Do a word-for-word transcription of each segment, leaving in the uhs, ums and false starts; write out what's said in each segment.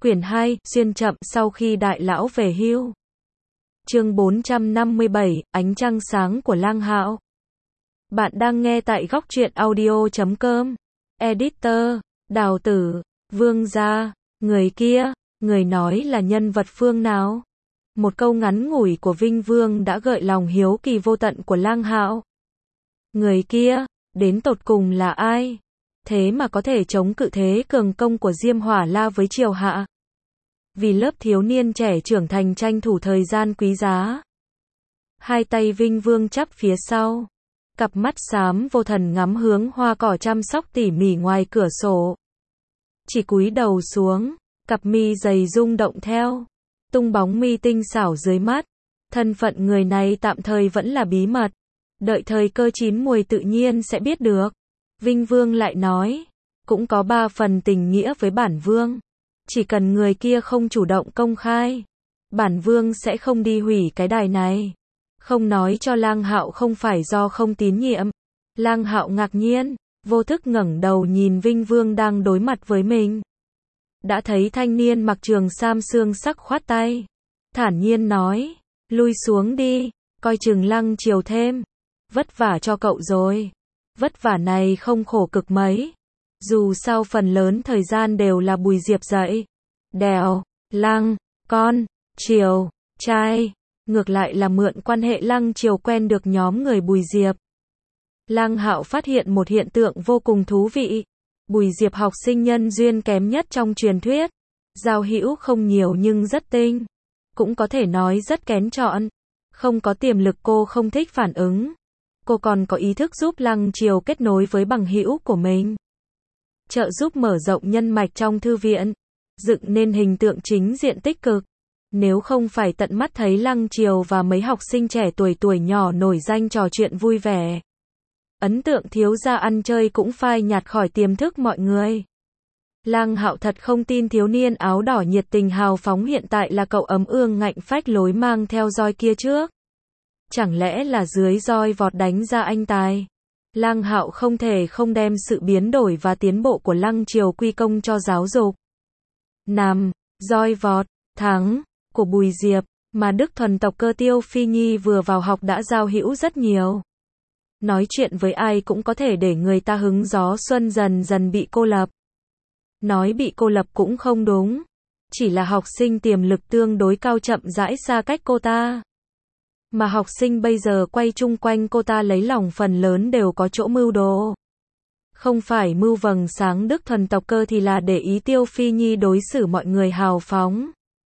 Quyển hai, xuyên chậm sau khi đại lão về hưu. Chương bốn trăm năm mươi bảy, ánh trăng sáng của Lang Hạo. Bạn đang nghe tại góc truyện audio chấm com. Editor, Đào Tử, Vương gia, người kia, người nói là nhân vật phương nào? Một câu ngắn ngủi của Vinh Vương đã gợi lòng hiếu kỳ vô tận của Lang Hạo. Người kia, đến tột cùng là ai? Thế mà có thể chống cự thế cường công của Diêm Hỏa La với triều hạ. Vì lớp thiếu niên trẻ trưởng thành tranh thủ thời gian quý giá. Hai tay Vinh Vương chắp phía sau. Cặp mắt xám vô thần ngắm hướng hoa cỏ chăm sóc tỉ mỉ ngoài cửa sổ. Chỉ cúi đầu xuống, cặp mi dày rung động theo. Tung bóng mi tinh xảo dưới mắt. Thân phận người này tạm thời vẫn là bí mật. Đợi thời cơ chín muồi tự nhiên sẽ biết được. Vinh Vương lại nói, cũng có ba phần tình nghĩa với bản Vương. Chỉ cần người kia không chủ động công khai, bản Vương sẽ không đi hủy cái đài này. Không nói cho Lang Hạo không phải do không tín nhiệm. Lang Hạo ngạc nhiên, vô thức ngẩng đầu nhìn Vinh Vương đang đối mặt với mình. Đã thấy thanh niên mặc trường sam xương sắc khoát tay. Thản nhiên nói, lui xuống đi, coi chừng Lăng Triều thêm. Vất vả cho cậu rồi. Vất vả này không khổ cực mấy. Dù sao phần lớn thời gian đều là Bùi Diệp dạy. Đèo, Lăng, con, Triều, trai. Ngược lại là mượn quan hệ Lăng Triều quen được nhóm người Bùi Diệp. Lang Hạo phát hiện một hiện tượng vô cùng thú vị. Bùi Diệp học sinh nhân duyên kém nhất trong truyền thuyết. Giao hữu không nhiều nhưng rất tinh. Cũng có thể nói rất kén chọn. Không có tiềm lực cô không thích phản ứng. Cô còn có ý thức giúp Lăng Triều kết nối với bằng hữu của mình. Trợ giúp mở rộng nhân mạch trong thư viện. Dựng nên hình tượng chính diện tích cực. Nếu không phải tận mắt thấy Lăng Triều và mấy học sinh trẻ tuổi tuổi nhỏ nổi danh trò chuyện vui vẻ. Ấn tượng thiếu gia ăn chơi cũng phai nhạt khỏi tiềm thức mọi người. Lang Hạo thật không tin thiếu niên áo đỏ nhiệt tình hào phóng hiện tại là cậu ấm ương ngạnh phách lối mang theo roi kia trước. Chẳng lẽ là dưới roi vọt đánh ra anh tài? Lang Hạo không thể không đem sự biến đổi và tiến bộ của Lăng Triều quy công cho giáo dục. Nằm, roi vọt, thắng, của Bùi Diệp, mà Đức Thuần tộc Cơ Tiêu Phi Nhi vừa vào học đã giao hữu rất nhiều. Nói chuyện với ai cũng có thể để người ta hứng gió xuân dần dần bị cô lập. Nói bị cô lập cũng không đúng. Chỉ là học sinh tiềm lực tương đối cao chậm rãi xa cách cô ta. Mà học sinh bây giờ quay chung quanh cô ta lấy lòng phần lớn đều có chỗ mưu đồ. Không phải mưu vầng sáng Đức Thuần tộc Cơ thì là để ý Tiêu Phi Nhi đối xử mọi người hào phóng.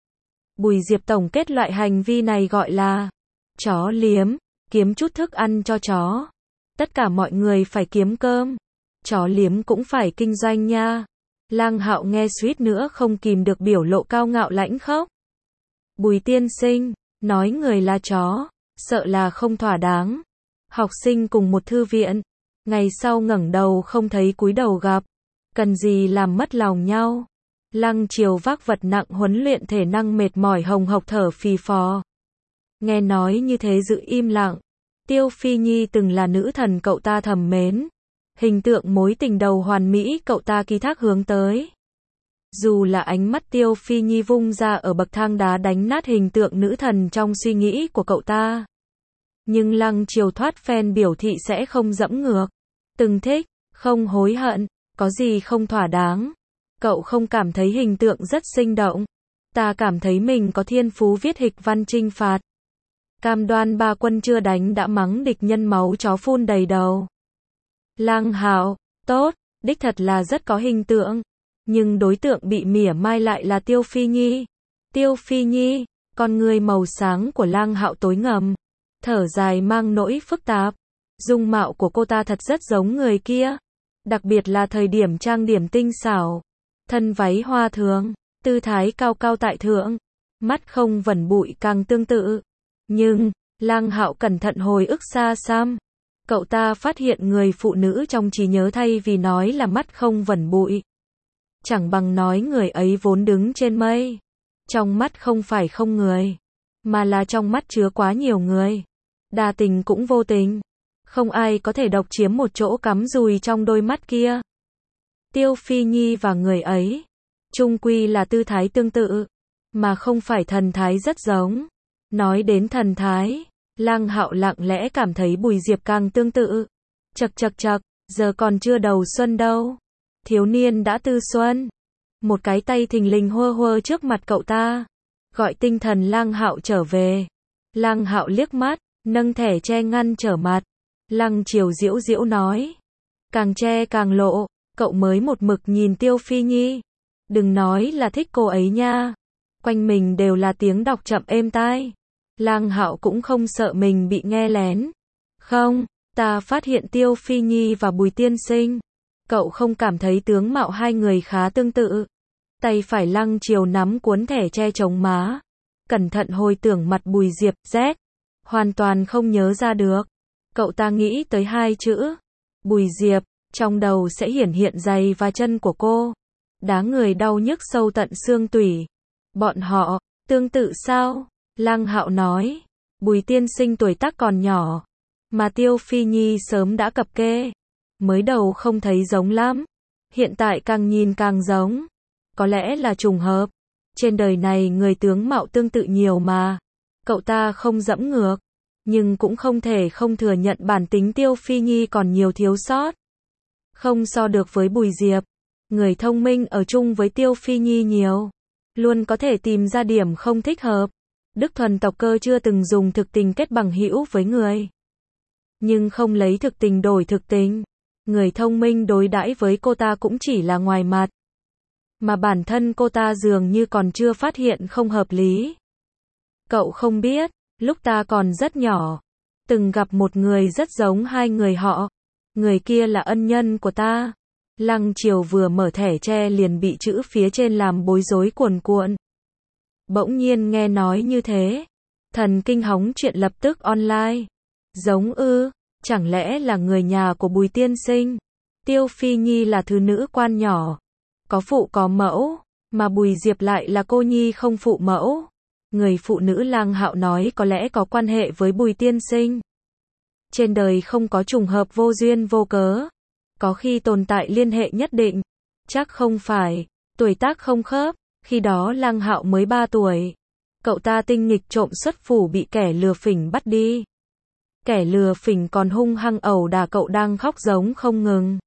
Bùi Diệp tổng kết loại hành vi này gọi là chó liếm, kiếm chút thức ăn cho chó. Tất cả mọi người phải kiếm cơm. Chó liếm cũng phải kinh doanh nha. Lang Hạo nghe suýt nữa không kìm được biểu lộ cao ngạo lãnh khốc. Bùi tiên sinh, nói người là chó, sợ là không thỏa đáng. Học sinh cùng một thư viện, ngày sau ngẩng đầu không thấy cúi đầu gặp. Cần gì làm mất lòng nhau. Lăng Triều vác vật nặng huấn luyện thể năng mệt mỏi hồng hộc thở phì phò. Nghe nói như thế giữ im lặng. Tiêu Phi Nhi từng là nữ thần cậu ta thầm mến. Hình tượng mối tình đầu hoàn mỹ cậu ta ký thác hướng tới. Dù là ánh mắt Tiêu Phi Nhi vung ra ở bậc thang đá đánh nát hình tượng nữ thần trong suy nghĩ của cậu ta. Nhưng Lăng Triều thoát phen biểu thị sẽ không dẫm ngược. Từng thích, không hối hận, có gì không thỏa đáng. Cậu không cảm thấy hình tượng rất sinh động. Ta cảm thấy mình có thiên phú viết hịch văn chinh phạt. Cam đoan ba quân chưa đánh đã mắng địch nhân máu chó phun đầy đầu. Lang Hạo, tốt, đích thật là rất có hình tượng. Nhưng đối tượng bị mỉa mai lại là Tiêu Phi Nhi. Tiêu Phi Nhi, con người màu sáng của Lang Hạo tối ngầm. Thở dài mang nỗi phức tạp. Dung mạo của cô ta thật rất giống người kia. Đặc biệt là thời điểm trang điểm tinh xảo. Thân váy hoa thường, tư thái cao cao tại thượng. Mắt không vẩn bụi càng tương tự. Nhưng, Lang Hạo cẩn thận hồi ức xa xăm. Cậu ta phát hiện người phụ nữ trong trí nhớ thay vì nói là mắt không vẩn bụi. Chẳng bằng nói người ấy vốn đứng trên mây. Trong mắt không phải không người. Mà là trong mắt chứa quá nhiều người. Đa tình cũng vô tình. Không ai có thể độc chiếm một chỗ cắm dùi trong đôi mắt kia. Tiêu Phi Nhi và người ấy. Chung quy là tư thái tương tự, mà không phải thần thái rất giống. Nói đến thần thái, Lăng Hạo lặng lẽ cảm thấy Bùi Diệp càng tương tự. Chậc chậc chậc, giờ còn chưa đầu xuân đâu. Thiếu niên đã tư xuân. Một cái tay thình lình hơ hơ trước mặt cậu ta, gọi tinh thần Lăng Hạo trở về. Lăng Hạo liếc mắt, nâng thẻ che ngăn trở mặt. Lăng Triều giễu giễu nói, càng che càng lộ, cậu mới một mực nhìn Tiêu Phi Nhi. Đừng nói là thích cô ấy nha. Quanh mình đều là tiếng đọc chậm êm tai. Lăng Hạo cũng không sợ mình bị nghe lén. Không, ta phát hiện Tiêu Phi Nhi và Bùi tiên sinh. Cậu không cảm thấy tướng mạo hai người khá tương tự. Tay phải Lăng Triều nắm cuốn thẻ che chống má. Cẩn thận hồi tưởng mặt Bùi Diệp, Z. Hoàn toàn không nhớ ra được. Cậu ta nghĩ tới hai chữ. Bùi Diệp, trong đầu sẽ hiển hiện giày và chân của cô. Đá người đau nhức sâu tận xương tủy. Bọn họ, tương tự sao? Lăng Hạo nói. Bùi tiên sinh tuổi tác còn nhỏ. Mà Tiêu Phi Nhi sớm đã cập kê. Mới đầu không thấy giống lắm. Hiện tại càng nhìn càng giống. Có lẽ là trùng hợp. Trên đời này người tướng mạo tương tự nhiều mà. Cậu ta không dẫm ngược. Nhưng cũng không thể không thừa nhận bản tính Tiêu Phi Nhi còn nhiều thiếu sót. Không so được với Bùi Diệp. Người thông minh ở chung với Tiêu Phi Nhi nhiều. Luôn có thể tìm ra điểm không thích hợp. Đức Thuần tộc cơ chưa từng dùng thực tình kết bằng hữu với người. Nhưng không lấy thực tình đổi thực tình. Người thông minh đối đãi với cô ta cũng chỉ là ngoài mặt. Mà bản thân cô ta dường như còn chưa phát hiện không hợp lý. Cậu không biết, lúc ta còn rất nhỏ, từng gặp một người rất giống hai người họ. Người kia là ân nhân của ta. Lăng Triều vừa mở thẻ tre liền bị chữ phía trên làm bối rối cuồn cuộn. Bỗng nhiên nghe nói như thế. Thần kinh hóng chuyện lập tức online. Giống ư, chẳng lẽ là người nhà của Bùi tiên sinh? Tiêu Phi Nhi là thứ nữ quan nhỏ. Có phụ có mẫu, mà Bùi Diệp lại là cô nhi không phụ mẫu. Người phụ nữ Lăng Hạo nói có lẽ có quan hệ với Bùi tiên sinh. Trên đời không có trùng hợp vô duyên vô cớ. Có khi tồn tại liên hệ nhất định. Chắc không phải, tuổi tác không khớp. Khi đó Lăng Hạo mới ba tuổi. Cậu ta tinh nghịch trộm xuất phủ bị kẻ lừa phỉnh bắt đi. Kẻ lừa phỉnh còn hung hăng ẩu đả cậu đang khóc giống không ngừng.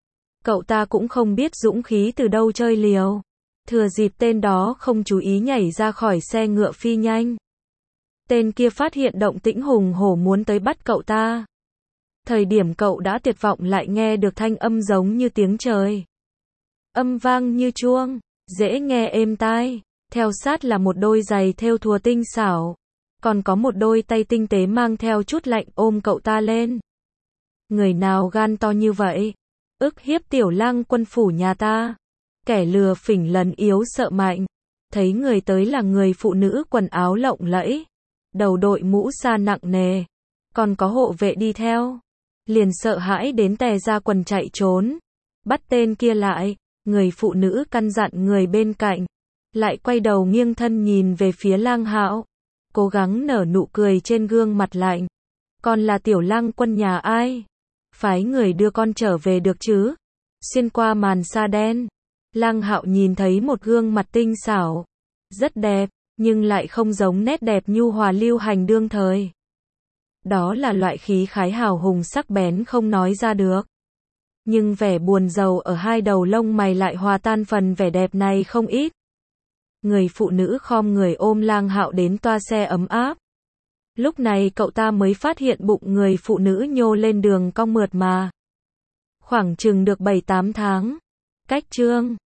Cậu ta cũng không biết dũng khí từ đâu chơi liều. Thừa dịp tên đó không chú ý nhảy ra khỏi xe ngựa phi nhanh. Tên kia phát hiện động tĩnh hùng hổ muốn tới bắt cậu ta. Thời điểm cậu đã tuyệt vọng lại nghe được thanh âm giống như tiếng trời. Âm vang như chuông, dễ nghe êm tai. Theo sát là một đôi giày thêu thùa tinh xảo. Còn có một đôi tay tinh tế mang theo chút lạnh ôm cậu ta lên. Người nào gan to như vậy? Ức hiếp tiểu Lăng quân phủ nhà ta. Kẻ lừa phỉnh lần yếu sợ mạnh. Thấy người tới là người phụ nữ quần áo lộng lẫy. Đầu đội mũ sa nặng nề. Còn có hộ vệ đi theo. Liền sợ hãi đến tè ra quần chạy trốn. Bắt tên kia lại. Người phụ nữ căn dặn người bên cạnh. Lại quay đầu nghiêng thân nhìn về phía Lăng Hạo. Cố gắng nở nụ cười trên gương mặt lạnh. Con là tiểu Lăng quân nhà ai? Phái người đưa con trở về được chứ? Xuyên qua màn sa đen. Lăng Hạo nhìn thấy một gương mặt tinh xảo. Rất đẹp, nhưng lại không giống nét đẹp nhu hòa lưu hành đương thời. Đó là loại khí khái hào hùng sắc bén không nói ra được. Nhưng vẻ buồn rầu ở hai đầu lông mày lại hòa tan phần vẻ đẹp này không ít. Người phụ nữ khom người ôm Lăng Hạo đến toa xe ấm áp. Lúc này cậu ta mới phát hiện bụng người phụ nữ nhô lên đường cong mượt mà. Khoảng chừng được bảy tám tháng. Cách chương